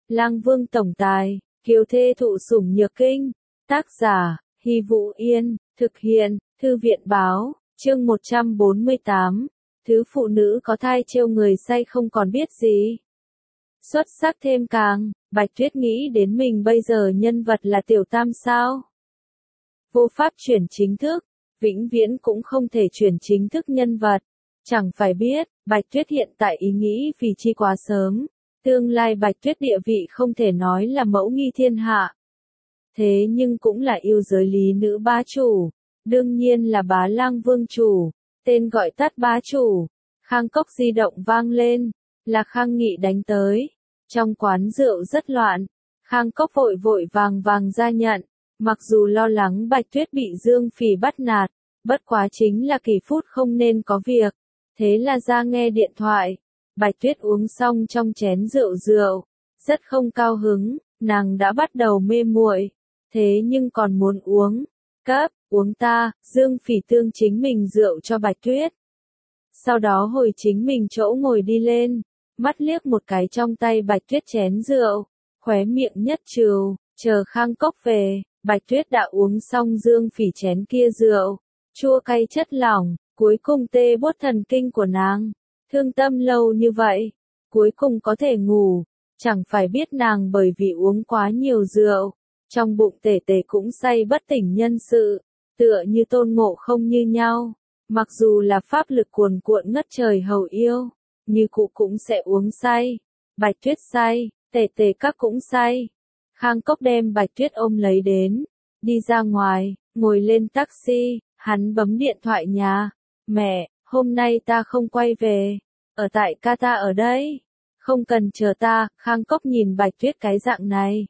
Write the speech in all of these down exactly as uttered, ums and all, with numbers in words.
Lang Vương tổng tài, kiều thê thụ sủng nhược kinh. Tác giả, Hy Vũ Yên, thực hiện, Thư viện báo, chương một trăm bốn mươi tám. Thứ phụ nữ có thai trêu người say không còn biết gì. Xuất sắc thêm càng, Bạch Tuyết nghĩ đến mình bây giờ nhân vật là tiểu tam sao. Vô pháp chuyển chính thức, vĩnh viễn cũng không thể chuyển chính thức nhân vật. Chẳng phải biết, Bạch Tuyết hiện tại ý nghĩ vì chi quá sớm. Tương lai Bạch Tuyết địa vị không thể nói là mẫu nghi thiên hạ. Thế nhưng cũng là yêu giới lý nữ bá chủ. Đương nhiên là Bá Lang Vương chủ. Tên gọi tắt bá chủ. Khang cốc di động vang lên. Là Khang Nghị đánh tới. Trong quán rượu rất loạn. Khang cốc vội vội vàng vàng ra nhận. Mặc dù lo lắng Bạch Tuyết bị Dương Phỉ bắt nạt. Bất quá chính là kỳ phút không nên có việc. Thế là ra nghe điện thoại. Bạch Tuyết uống xong trong chén rượu rượu. Rất không cao hứng. Nàng đã bắt đầu mê muội. Thế nhưng còn muốn uống. Cấp, uống ta, Dương Phỉ tương chính mình rượu cho Bạch Tuyết. Sau đó hồi chính mình chỗ ngồi đi lên. Mắt liếc một cái trong tay Bạch Tuyết chén rượu. Khóe miệng nhất trừ, chờ Khang cốc về. Bạch Tuyết đã uống xong Dương Phỉ chén kia rượu. Chua cay chất lỏng, cuối cùng tê buốt thần kinh của nàng. Thương tâm lâu như vậy, cuối cùng có thể ngủ. Chẳng phải biết nàng bởi vì uống quá nhiều rượu. Trong bụng tể tể cũng say bất tỉnh nhân sự. Tựa như Tôn Ngộ Không như nhau. Mặc dù là pháp lực cuồn cuộn ngất trời hầu yêu. Như cụ cũng sẽ uống say. Bạch Tuyết say, tể tể các cũng say. Khang cốc đem Bạch Tuyết ôm lấy đến. Đi ra ngoài, ngồi lên taxi. Hắn bấm điện thoại nhà. Mẹ, hôm nay ta không quay về. Ở tại ca ta ở đây. Không cần chờ ta. Khang cốc nhìn Bạch Tuyết cái dạng này.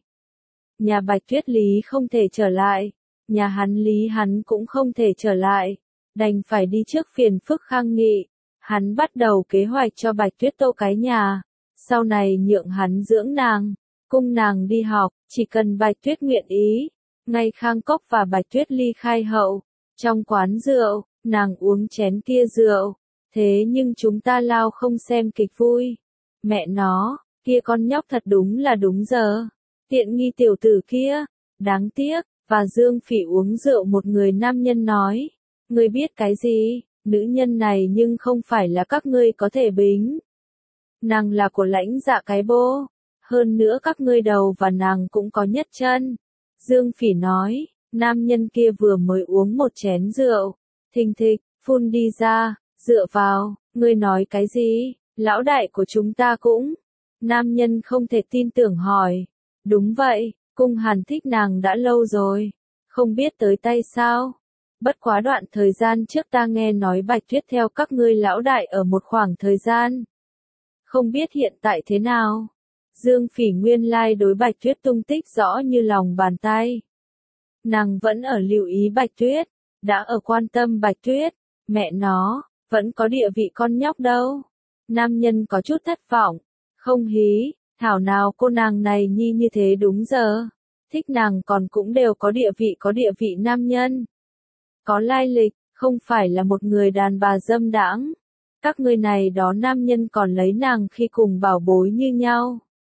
Nhà Bạch Tuyết lý không thể trở lại. Nhà hắn lý hắn cũng không thể trở lại. Đành phải đi trước phiền phức Khang Nghị. Hắn bắt đầu kế hoạch cho Bạch Tuyết tô cái nhà. Sau này nhượng hắn dưỡng nàng. Cung nàng đi học. Chỉ cần Bạch Tuyết nguyện ý. Ngay Khang cốc và Bạch Tuyết ly khai hậu. Trong quán rượu, nàng uống chén kia rượu. Thế nhưng chúng ta lao không xem kịch vui. Mẹ nó, kia con nhóc thật đúng là đúng giờ. Tiện nghi tiểu tử kia. Đáng tiếc, và Dương Phỉ uống rượu một người nam nhân nói. Ngươi biết cái gì, nữ nhân này nhưng không phải là các ngươi có thể bính. Nàng là của lãnh dạ cái bô. Hơn nữa các ngươi đầu và nàng cũng có nhất chân. Dương Phỉ nói. Nam nhân kia vừa mới uống một chén rượu. Thình thịch, phun đi ra, dựa vào, ngươi nói cái gì, lão đại của chúng ta cũng. Nam nhân không thể tin tưởng hỏi. Đúng vậy, cung hàn thích nàng đã lâu rồi. Không biết tới tay sao. Bất quá đoạn thời gian trước ta nghe nói Bạch Tuyết theo các ngươi lão đại ở một khoảng thời gian. Không biết hiện tại thế nào. Dương Phỉ nguyên lai đối Bạch Tuyết tung tích rõ như lòng bàn tay. Nàng vẫn ở lưu ý Bạch Tuyết, đã ở quan tâm Bạch Tuyết, mẹ nó, vẫn có địa vị con nhóc đâu. Nam nhân có chút thất vọng, không hí, thảo nào cô nàng này nhi như thế đúng giờ. Thích nàng còn cũng đều có địa vị có địa vị nam nhân. Có lai lịch, không phải là một người đàn bà dâm đãng. Các người này đó nam nhân còn lấy nàng khi cùng bảo bối như nhau.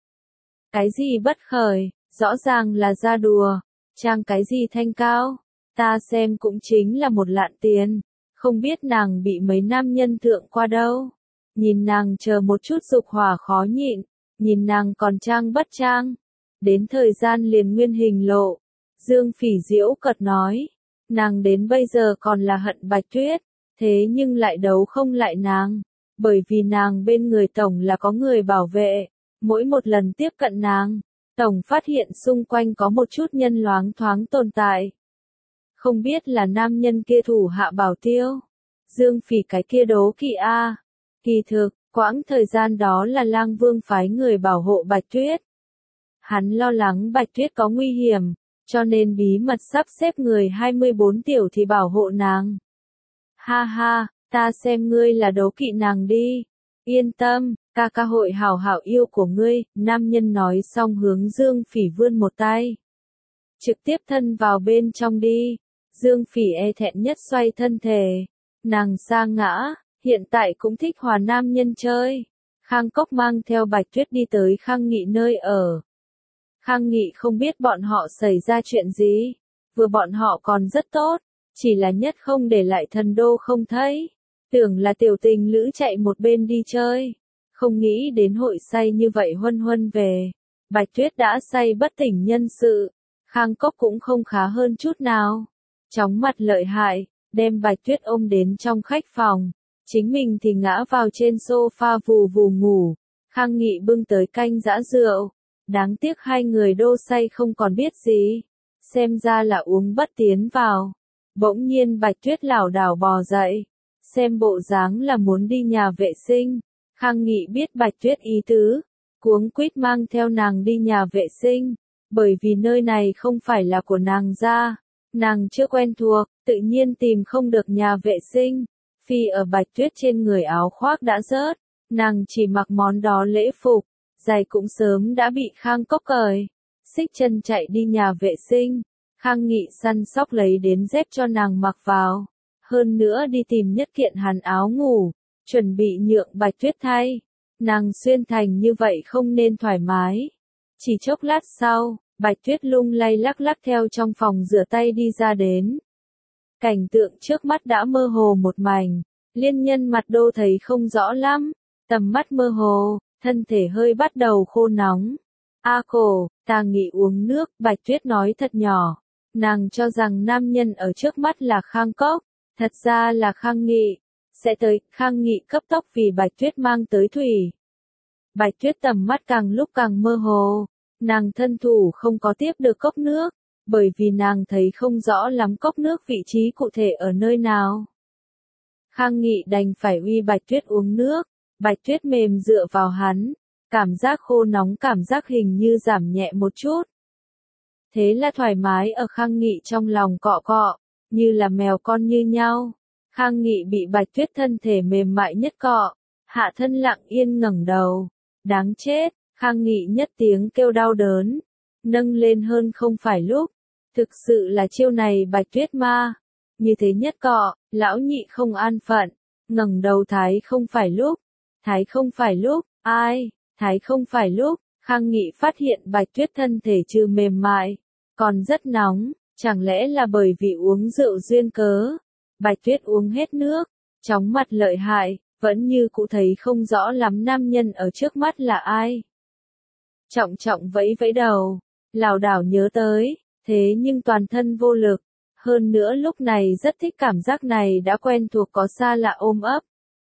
Cái gì bất khởi, rõ ràng là ra đùa. Trang cái gì thanh cao, ta xem cũng chính là một lạn tiền, không biết nàng bị mấy nam nhân thượng qua đâu. Nhìn nàng chờ một chút dục hỏa khó nhịn, nhìn nàng còn trang bất trang. Đến thời gian liền nguyên hình lộ, Dương Phỉ diễu cợt nói, nàng đến bây giờ còn là hận Bạch Tuyết, thế nhưng lại đấu không lại nàng, bởi vì nàng bên người tổng là có người bảo vệ, mỗi một lần tiếp cận nàng. Tổng phát hiện xung quanh có một chút nhân loáng thoáng tồn tại. Không biết là nam nhân kia thủ hạ bảo tiêu. Dương Phỉ cái kia đố kỵ a. Kỳ thực, quãng thời gian đó là Lang Vương phái người bảo hộ Bạch Tuyết. Hắn lo lắng Bạch Tuyết có nguy hiểm, cho nên bí mật sắp xếp người hai mươi bốn tiểu thì bảo hộ nàng. Ha ha, ta xem ngươi là đố kỵ nàng đi. Yên tâm, ca ca hội hảo hảo yêu của ngươi, nam nhân nói xong hướng Dương Phỉ vươn một tay. Trực tiếp thân vào bên trong đi. Dương Phỉ e thẹn nhất xoay thân thể. Nàng sa ngã, hiện tại cũng thích hòa nam nhân chơi. Khang cốc mang theo Bạch Tuyết đi tới Khang Nghị nơi ở. Khang Nghị không biết bọn họ xảy ra chuyện gì. Vừa bọn họ còn rất tốt, chỉ là nhất không để lại thần đô không thấy. Tưởng là tiểu tình lữ chạy một bên đi chơi. Không nghĩ đến hội say như vậy huân huân về. Bạch Tuyết đã say bất tỉnh nhân sự. Khang Cốc cũng không khá hơn chút nào. Chóng mặt lợi hại, đem Bạch Tuyết ôm đến trong khách phòng. Chính mình thì ngã vào trên sofa vù vù ngủ. Khang Nghị bưng tới canh giã rượu. Đáng tiếc hai người đô say không còn biết gì. Xem ra là uống bất tiến vào. Bỗng nhiên Bạch Tuyết lảo đảo bò dậy. Xem bộ dáng là muốn đi nhà vệ sinh. Khang Nghị biết Bạch Tuyết ý tứ. Cuống quýt mang theo nàng đi nhà vệ sinh. Bởi vì nơi này không phải là của nàng ra. Nàng chưa quen thuộc, tự nhiên tìm không được nhà vệ sinh. Phi ở Bạch Tuyết trên người áo khoác đã rớt. Nàng chỉ mặc món đó lễ phục. Giày cũng sớm đã bị Khang Cốc cởi. Xích chân chạy đi nhà vệ sinh. Khang Nghị săn sóc lấy đến dép cho nàng mặc vào. Hơn nữa đi tìm nhất kiện hắn áo ngủ. Chuẩn bị nhượng Bạch Tuyết thay. Nàng xuyên thành như vậy không nên thoải mái. Chỉ chốc lát sau, Bạch Tuyết lung lay lắc lắc theo trong phòng rửa tay đi ra đến. Cảnh tượng trước mắt đã mơ hồ một mảnh. Liên Nhân mặt đô thấy không rõ lắm. Tầm mắt mơ hồ, thân thể hơi bắt đầu khô nóng. A cổ, ta nghĩ uống nước, Bạch Tuyết nói thật nhỏ. Nàng cho rằng nam nhân ở trước mắt là Khang Cốc, thật ra là Khang Nghị. Sẽ tới, Khang Nghị cấp tốc vì Bạch Tuyết mang tới thủy. Bạch Tuyết tầm mắt càng lúc càng mơ hồ. Nàng thân thủ không có tiếp được cốc nước, bởi vì nàng thấy không rõ lắm cốc nước vị trí cụ thể ở nơi nào. Khang Nghị đành phải uy Bạch Tuyết uống nước. Bạch Tuyết mềm dựa vào hắn, cảm giác khô nóng cảm giác hình như giảm nhẹ một chút. Thế là thoải mái ở Khang Nghị trong lòng cọ cọ, như là mèo con như nhau. Khang Nghị bị Bạch Tuyết thân thể mềm mại nhất cọ, hạ thân lặng yên ngẩng đầu. Đáng chết, Khang Nghị nhất tiếng kêu đau đớn, nâng lên hơn không phải lúc. Thực sự là chiêu này Bạch Tuyết ma. Như thế nhất cọ, lão nhị không an phận, ngẩng đầu thái không phải lúc. Thái không phải lúc, ai, thái không phải lúc. Khang Nghị phát hiện Bạch Tuyết thân thể trừ mềm mại, còn rất nóng, chẳng lẽ là bởi vì uống rượu duyên cớ. Bạch Tuyết uống hết nước, chóng mặt lợi hại, vẫn như cụ thấy không rõ lắm nam nhân ở trước mắt là ai. Trọng trọng vẫy vẫy đầu, lảo đảo nhớ tới, thế nhưng toàn thân vô lực. Hơn nữa lúc này rất thích cảm giác này đã quen thuộc có xa lạ ôm ấp.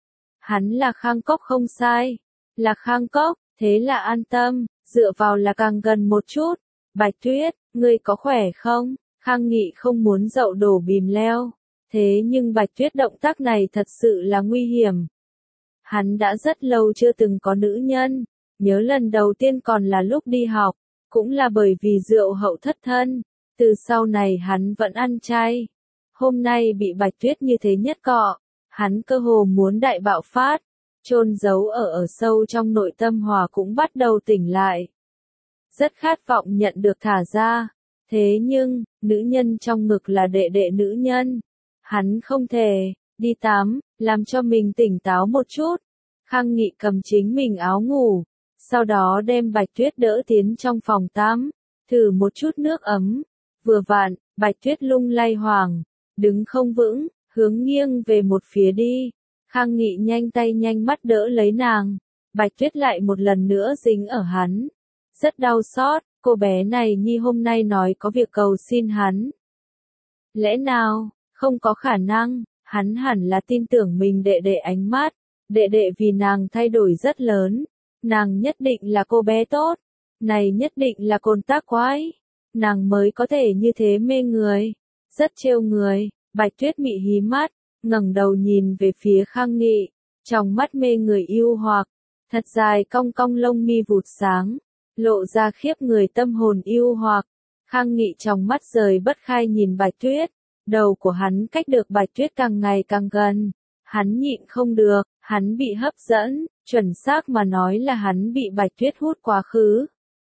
Hắn là Khang Cốc không sai, là Khang Cốc, thế là an tâm, dựa vào là càng gần một chút. Bạch Tuyết, ngươi có khỏe không? Khang Nghị không muốn dậu đổ bìm leo, thế nhưng Bạch Tuyết động tác này thật sự là nguy hiểm. Hắn đã rất lâu chưa từng có nữ nhân, nhớ lần đầu tiên còn là lúc đi học, cũng là bởi vì rượu hậu thất thân, từ sau này hắn vẫn ăn chay. Hôm nay bị Bạch Tuyết như thế nhất cọ. Hắn cơ hồ muốn đại bạo phát, chôn giấu ở ở sâu trong nội tâm hòa cũng bắt đầu tỉnh lại. Rất khát vọng nhận được thả ra, thế nhưng, nữ nhân trong ngực là đệ đệ nữ nhân. Hắn không thể, đi tắm, làm cho mình tỉnh táo một chút. Khang Nghị cầm chính mình áo ngủ, sau đó đem Bạch Tuyết đỡ tiến trong phòng tắm, thử một chút nước ấm. Vừa vặn, Bạch Tuyết lung lay hoảng, đứng không vững. Hướng nghiêng về một phía đi. Khang Nghị nhanh tay nhanh mắt đỡ lấy nàng. Bạch Tuyết lại một lần nữa dính ở hắn. Rất đau xót, cô bé này nhi hôm nay nói có việc cầu xin hắn. Lẽ nào, không có khả năng, hắn hẳn là tin tưởng mình đệ đệ ánh mắt. Đệ đệ vì nàng thay đổi rất lớn. Nàng nhất định là cô bé tốt. Này nhất định là côn tác quái. Nàng mới có thể như thế mê người. Rất trêu người. Bạch Tuyết mị hí mắt, ngẩng đầu nhìn về phía Khang Nghị, trong mắt mê người yêu hoặc, thật dài cong cong lông mi vụt sáng, lộ ra khiếp người tâm hồn yêu hoặc. Khang Nghị trong mắt rời bất khai nhìn Bạch Tuyết, đầu của hắn cách được Bạch Tuyết càng ngày càng gần. Hắn nhịn không được, hắn bị hấp dẫn, chuẩn xác mà nói là hắn bị Bạch Tuyết hút quá khứ.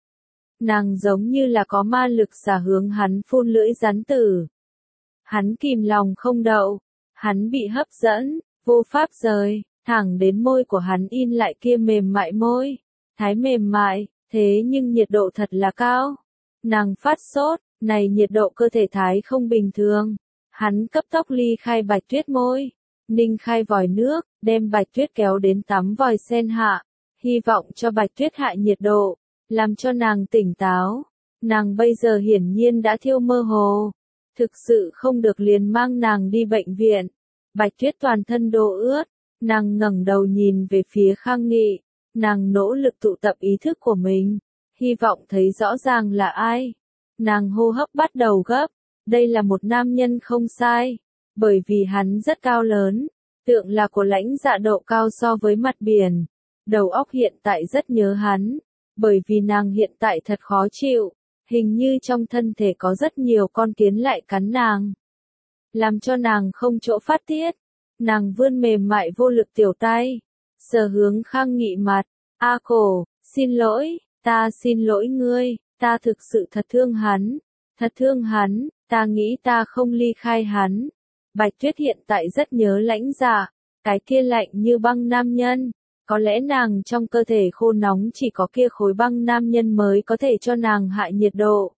Nàng giống như là có ma lực xả hướng hắn phun lưỡi rắn tử. Hắn kìm lòng không đậu, hắn bị hấp dẫn, vô pháp rời, thẳng đến môi của hắn in lại kia mềm mại môi, thái mềm mại, Thế nhưng nhiệt độ thật là cao. Nàng phát sốt, này nhiệt độ cơ thể thái không bình thường. Hắn cấp tốc ly khai Bạch Tuyết môi, ninh khai vòi nước, đem Bạch Tuyết kéo đến tắm vòi sen hạ, hy vọng cho Bạch Tuyết hạ nhiệt độ, làm cho nàng tỉnh táo. Nàng bây giờ hiển nhiên đã thiêu mơ hồ, thực sự không được liền mang nàng đi bệnh viện. Bạch Tuyết toàn thân đổ ướt, nàng ngẩng đầu nhìn về phía Khang Nghị, nàng nỗ lực tụ tập ý thức của mình, hy vọng thấy rõ ràng là ai. Nàng hô hấp bắt đầu gấp, đây là một nam nhân không sai, bởi vì hắn rất cao lớn, tượng là của lãnh dạ độ cao so với mặt biển. Đầu óc hiện tại rất nhớ hắn, bởi vì nàng hiện tại thật khó chịu, hình như trong thân thể có rất nhiều con kiến lại cắn nàng, làm cho nàng không chỗ phát tiết. Nàng vươn mềm mại vô lực tiểu tay, sờ hướng Khang Nghị mặt, a cổ, xin lỗi, ta xin lỗi ngươi, ta thực sự thật thương hắn, thật thương hắn, ta nghĩ ta không ly khai hắn. Bạch Tuyết hiện tại rất nhớ lãnh dạ, cái kia lạnh như băng nam nhân, có lẽ nàng trong cơ thể khô nóng chỉ có kia khối băng nam nhân mới có thể cho nàng hạ nhiệt độ.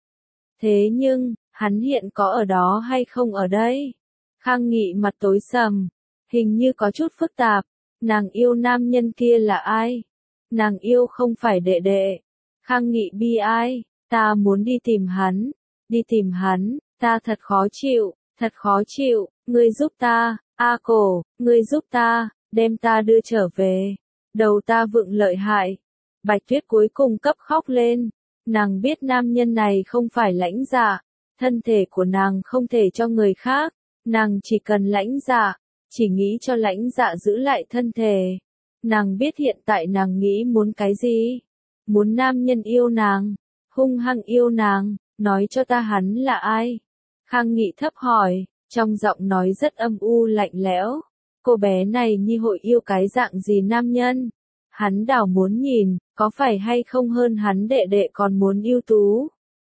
Thế nhưng, hắn hiện có ở đó hay không ở đây? Khang Nghị mặt tối sầm, hình như có chút phức tạp, nàng yêu nam nhân kia là ai? Nàng yêu không phải đệ đệ. Khang Nghị bi ai, ta muốn đi tìm hắn, đi tìm hắn, ta thật khó chịu, thật khó chịu, ngươi giúp ta, a cổ, ngươi giúp ta, đem ta đưa trở về, đầu ta vựng lợi hại. Bạch Tuyết cuối cùng cấp khóc lên, nàng biết nam nhân này không phải lãnh dạ, thân thể của nàng không thể cho người khác, nàng chỉ cần lãnh dạ, chỉ nghĩ cho lãnh dạ giữ lại thân thể. Nàng biết hiện tại nàng nghĩ muốn cái gì, muốn nam nhân yêu nàng, hung hăng yêu nàng, nói cho ta hắn là ai. Khang Nghị thấp hỏi, trong giọng nói rất âm u lạnh lẽo, cô bé này nhi hội yêu cái dạng gì nam nhân? Hắn đảo muốn nhìn, có phải hay không hơn hắn đệ đệ còn muốn ưu tú?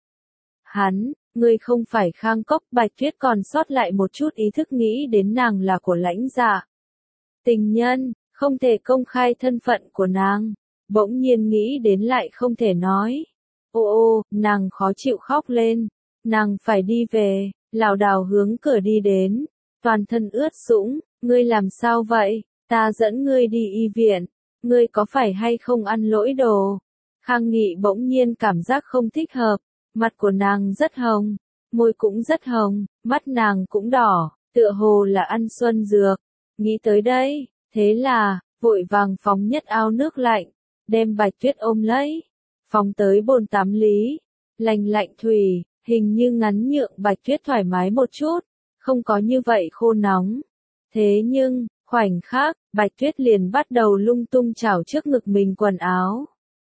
Hắn, ngươi không phải Khang Cốc. Bạch Tuyết còn sót lại một chút ý thức nghĩ đến nàng là của lãnh dạ. Tình nhân, không thể công khai thân phận của nàng, bỗng nhiên nghĩ đến lại không thể nói. Ô ô, nàng khó chịu khóc lên, nàng phải đi về, lảo đảo hướng cửa đi đến, toàn thân ướt sũng, ngươi làm sao vậy, ta dẫn ngươi đi y viện, ngươi có phải hay không ăn lỗi đồ? Khang Nghị bỗng nhiên cảm giác không thích hợp, mặt của nàng rất hồng, môi cũng rất hồng, mắt nàng cũng đỏ, tựa hồ là ăn xuân dược. Nghĩ tới đây, thế là, vội vàng phóng nhất ao nước lạnh, đem Bạch Tuyết ôm lấy, phóng tới bồn tắm lý, lành lạnh thủy, hình như ngắn nhượng Bạch Tuyết thoải mái một chút, không có như vậy khô nóng. Thế nhưng, khoảnh khắc, Bạch Tuyết liền bắt đầu lung tung chảo trước ngực mình quần áo.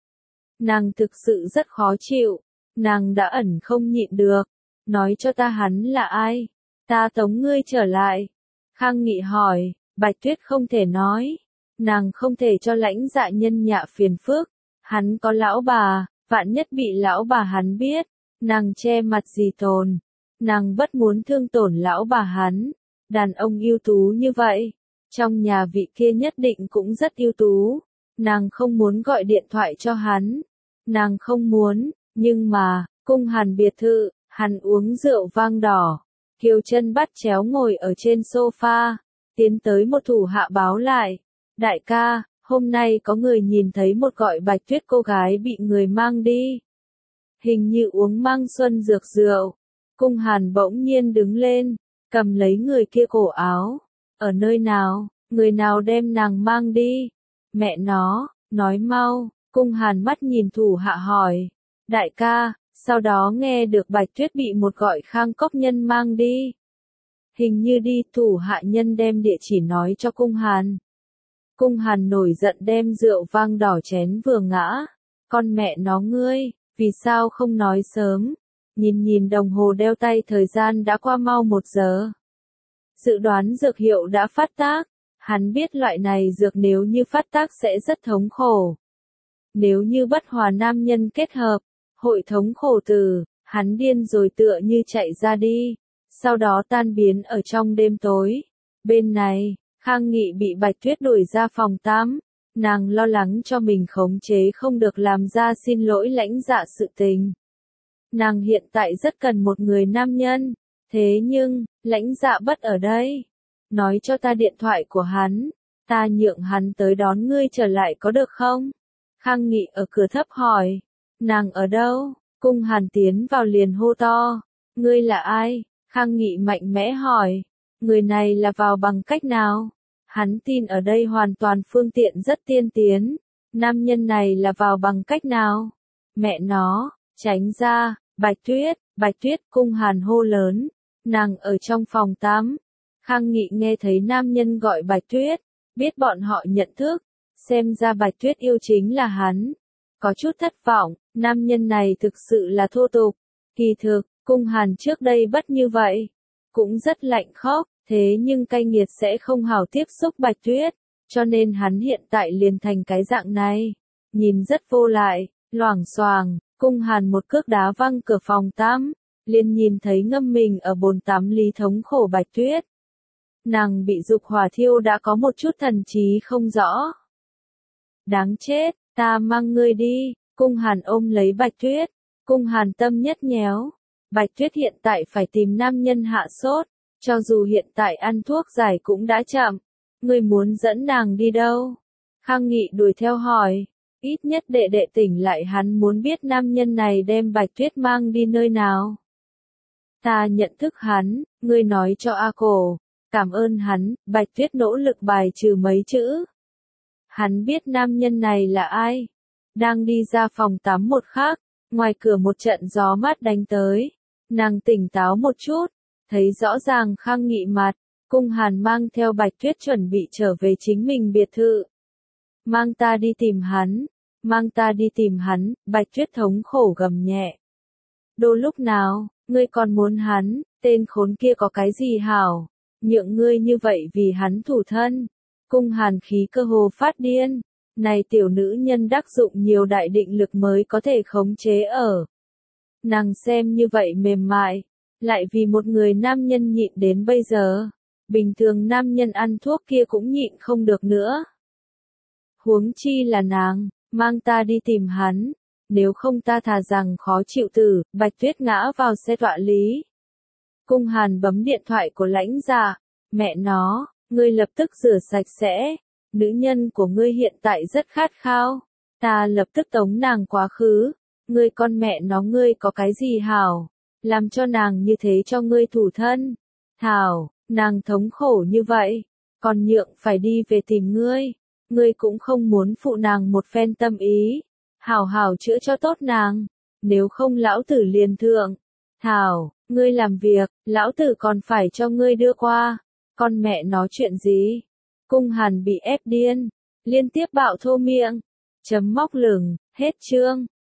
Nàng thực sự rất khó chịu, nàng đã ẩn không nhịn được, nói cho ta hắn là ai, ta tống ngươi trở lại. Khang Nghị hỏi, Bạch Tuyết không thể nói, nàng không thể cho lãnh dạ nhân nhạ phiền phức, hắn có lão bà, vạn nhất bị lão bà hắn biết, nàng che mặt gì tồn, nàng bất muốn thương tổn lão bà hắn, đàn ông ưu tú như vậy, trong nhà vị kia nhất định cũng rất ưu tú, nàng không muốn gọi điện thoại cho hắn, nàng không muốn, nhưng mà, cung Hàn biệt thự, hắn uống rượu vang đỏ, Kiều chân bắt chéo ngồi ở trên sofa, tiến tới một thủ hạ báo lại, đại ca, hôm nay có người nhìn thấy một gọi Bạch Tuyết cô gái bị người mang đi. Hình như uống mang xuân dược rượu. Cung Hàn bỗng nhiên đứng lên, cầm lấy người kia cổ áo. Ở nơi nào, người nào đem nàng mang đi? Mẹ nó, nói mau. Cung Hàn mắt nhìn thủ hạ hỏi. Đại ca, sau đó nghe được Bạch Tuyết bị một gọi Khang Cốc nhân mang đi. Hình như đi, thủ hạ nhân đem địa chỉ nói cho Cung Hàn. Cung Hàn nổi giận đem rượu vang đỏ chén vừa ngã. Con mẹ nó ngươi, vì sao không nói sớm? Nhìn nhìn đồng hồ đeo tay, thời gian đã qua mau một giờ. Dự đoán dược hiệu đã phát tác. Hắn biết loại này dược nếu như phát tác sẽ rất thống khổ. Nếu như bất hòa nam nhân kết hợp, hội thống khổ từ, hắn điên rồi tựa như chạy ra đi. Sau đó tan biến ở trong đêm tối. Bên này, Khang Nghị bị Bạch Tuyết đuổi ra phòng tắm. Nàng lo lắng cho mình khống chế không được làm ra xin lỗi Lãnh Dạ sự tình. Nàng hiện tại rất cần một người nam nhân, thế nhưng, Lãnh Dạ bất ở đây. Nói cho ta điện thoại của hắn, ta nhượng hắn tới đón ngươi trở lại có được không? Khang Nghị ở cửa thấp hỏi, nàng ở đâu? Cung Hàn tiến vào liền hô to, ngươi là ai? Khang Nghị mạnh mẽ hỏi, người này là vào bằng cách nào? Hắn tin ở đây hoàn toàn phương tiện rất tiên tiến, nam nhân này là vào bằng cách nào? Mẹ nó, tránh ra, Bạch Tuyết, Bạch Tuyết. Cung Hàn hô lớn, nàng ở trong phòng tắm. Khang Nghị nghe thấy nam nhân gọi Bạch Tuyết, biết bọn họ nhận thức, xem ra Bạch Tuyết yêu chính là hắn. Có chút thất vọng, nam nhân này thực sự là thô tục. Kỳ thực, Cung Hàn trước đây bất như vậy, cũng rất lạnh khóc, thế nhưng cay nghiệt sẽ không hào tiếp xúc Bạch Tuyết, cho nên hắn hiện tại liền thành cái dạng này, nhìn rất vô lại, loảng xoảng. Cung Hàn một cước đá văng cửa phòng tắm, liền nhìn thấy ngâm mình ở bồn tắm lý thống khổ Bạch Tuyết. Nàng bị dục hỏa thiêu đã có một chút thần trí không rõ. Đáng chết, ta mang ngươi đi. Cung Hàn ôm lấy Bạch Tuyết, Cung Hàn tâm nhất nhéo. Bạch Tuyết hiện tại phải tìm nam nhân hạ sốt, cho dù hiện tại ăn thuốc giải cũng đã chậm. Ngươi muốn dẫn nàng đi đâu? Khang Nghị đuổi theo hỏi, ít nhất đệ đệ tỉnh lại hắn muốn biết nam nhân này đem Bạch Tuyết mang đi nơi nào. Ta nhận thức hắn, ngươi nói cho A Cổ, cảm ơn hắn. Bạch Tuyết nỗ lực bài trừ mấy chữ. Hắn biết nam nhân này là ai. Đang đi ra phòng tắm một khắc, ngoài cửa một trận gió mát đánh tới. Nàng tỉnh táo một chút, thấy rõ ràng Khang Nghị mặt. Cung Hàn mang theo Bạch Tuyết chuẩn bị trở về chính mình biệt thự. Mang ta đi tìm hắn, mang ta đi tìm hắn. Bạch Tuyết thống khổ gầm nhẹ. Đô lúc nào, ngươi còn muốn hắn, tên khốn kia có cái gì hảo, nhượng ngươi như vậy vì hắn thủ thân. Cung Hàn khí cơ hồ phát điên, này tiểu nữ nhân đắc dụng nhiều đại định lực mới có thể khống chế ở. Nàng xem như vậy mềm mại, lại vì một người nam nhân nhịn đến bây giờ, bình thường nam nhân ăn thuốc kia cũng nhịn không được nữa. Huống chi là nàng, mang ta đi tìm hắn, nếu không ta thà rằng khó chịu tử. Bạch Tuyết ngã vào xe tọa lý. Cung Hàn bấm điện thoại của Lãnh Dạ, mẹ nó, ngươi lập tức rửa sạch sẽ, nữ nhân của ngươi hiện tại rất khát khao, ta lập tức tống nàng quá khứ, ngươi con mẹ nó ngươi có cái gì hảo, làm cho nàng như thế cho ngươi thủ thân. Thảo, nàng thống khổ như vậy, còn nhượng phải đi về tìm ngươi, ngươi cũng không muốn phụ nàng một phen tâm ý, hảo hảo chữa cho tốt nàng, nếu không lão tử liền thượng. Thảo, ngươi làm việc, lão tử còn phải cho ngươi đưa qua, con mẹ nó chuyện gì? Cung Hàn bị ép điên, liên tiếp bạo thô miệng, chấm móc lửng, hết chương.